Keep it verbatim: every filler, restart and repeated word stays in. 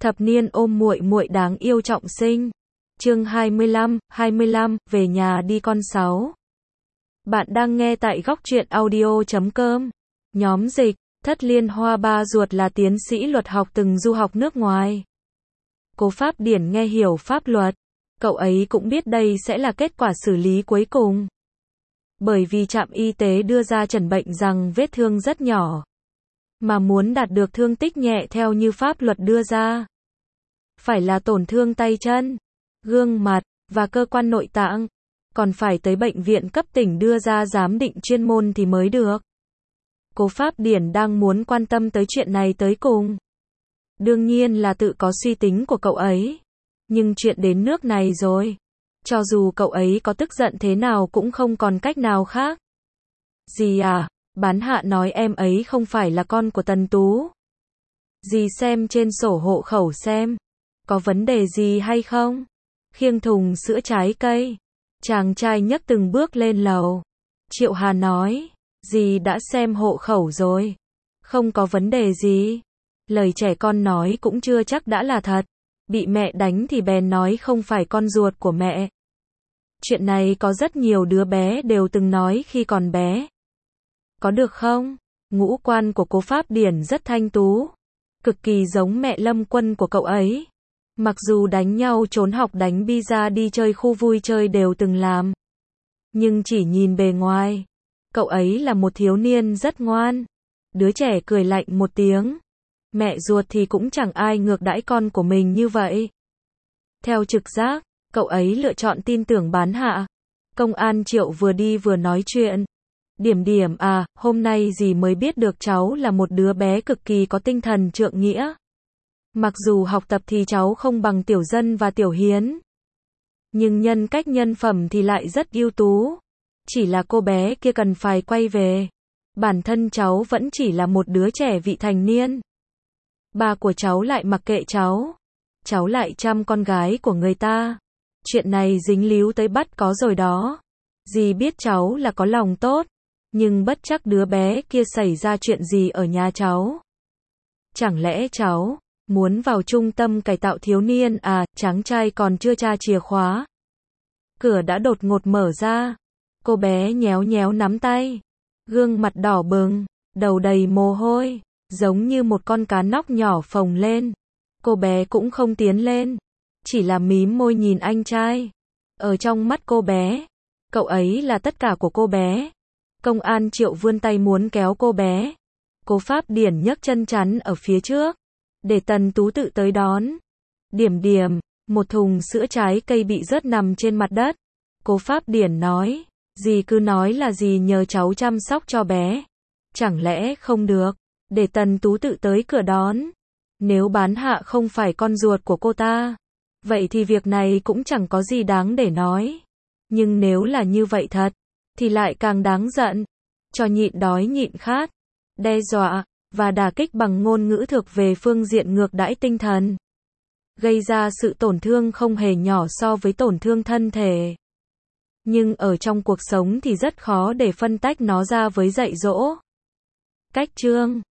Thập niên ôm muội muội đáng yêu trọng sinh. Chương hai mươi lăm, hai mươi lăm, về nhà đi con sáu. Bạn đang nghe tại góc truyện audio chấm com. Nhóm dịch, Thất Liên Hoa ba ruột là tiến sĩ luật học từng du học nước ngoài. Cố Pháp Điển nghe hiểu pháp luật. Cậu ấy cũng biết đây sẽ là kết quả xử lý cuối cùng. Bởi vì trạm y tế đưa ra chẩn bệnh rằng vết thương rất nhỏ. Mà muốn đạt được thương tích nhẹ theo như pháp luật đưa ra. Phải là tổn thương tay chân, gương mặt, và cơ quan nội tạng. Còn phải tới bệnh viện cấp tỉnh đưa ra giám định chuyên môn thì mới được. Cố Pháp Điển đang muốn quan tâm tới chuyện này tới cùng. Đương nhiên là tự có suy tính của cậu ấy. Nhưng chuyện đến nước này rồi. Cho dù cậu ấy có tức giận thế nào cũng không còn cách nào khác. Dì à, bán hạ nói em ấy không phải là con của Tần Tú. Dì xem trên sổ hộ khẩu xem. Có vấn đề gì hay không? Khiêng thùng sữa trái cây. Chàng trai nhấc từng bước lên lầu. Triệu Hà nói, dì đã xem hộ khẩu rồi. Không có vấn đề gì. Lời trẻ con nói cũng chưa chắc đã là thật. Bị mẹ đánh thì bèn nói không phải con ruột của mẹ. Chuyện này có rất nhiều đứa bé đều từng nói khi còn bé. Có được không? Ngũ quan của Cố Pháp Điển rất thanh tú. Cực kỳ giống mẹ Lâm Quân của cậu ấy. Mặc dù đánh nhau trốn học đánh pizza đi chơi khu vui chơi đều từng làm. Nhưng chỉ nhìn bề ngoài, cậu ấy là một thiếu niên rất ngoan. Đứa trẻ cười lạnh một tiếng. Mẹ ruột thì cũng chẳng ai ngược đãi con của mình như vậy. Theo trực giác, cậu ấy lựa chọn tin tưởng bán hạ. Công an Triệu vừa đi vừa nói chuyện. Điểm điểm à, hôm nay dì mới biết được cháu là một đứa bé cực kỳ có tinh thần trượng nghĩa. Mặc dù học tập thì cháu không bằng Tiểu Dân và Tiểu Hiến. Nhưng nhân cách nhân phẩm thì lại rất ưu tú. Chỉ là cô bé kia cần phải quay về. Bản thân cháu vẫn chỉ là một đứa trẻ vị thành niên. Ba của cháu lại mặc kệ cháu. Cháu lại chăm con gái của người ta. Chuyện này dính líu tới bắt có rồi đó. Dì biết cháu là có lòng tốt. Nhưng bất chắc đứa bé kia xảy ra chuyện gì ở nhà cháu. Chẳng lẽ cháu muốn vào trung tâm cải tạo thiếu niên à? Chàng trai còn chưa tra chìa khóa. Cửa đã đột ngột mở ra. Cô bé nhéo nhéo nắm tay. Gương mặt đỏ bừng, đầu đầy mồ hôi, giống như một con cá nóc nhỏ phồng lên. Cô bé cũng không tiến lên, chỉ là mím môi nhìn anh trai. Ở trong mắt cô bé, cậu ấy là tất cả của cô bé. Công an Triệu vươn tay muốn kéo cô bé. Cố Pháp Điển nhấc chân chắn ở phía trước, để Tần Tú tự tới đón. Điểm điểm, một thùng sữa trái cây bị rớt nằm trên mặt đất. Cố Pháp Điển nói, dì cứ nói là dì nhờ cháu chăm sóc cho bé. Chẳng lẽ không được, để Tần Tú tự tới cửa đón. Nếu bán hạ không phải con ruột của cô ta, vậy thì việc này cũng chẳng có gì đáng để nói. Nhưng nếu là như vậy thật, thì lại càng đáng giận. Cho nhịn đói nhịn khát, đe dọa, và đả kích bằng ngôn ngữ thuộc về phương diện ngược đãi tinh thần. Gây ra sự tổn thương không hề nhỏ so với tổn thương thân thể. Nhưng ở trong cuộc sống thì rất khó để phân tách nó ra với dạy dỗ. Cách chương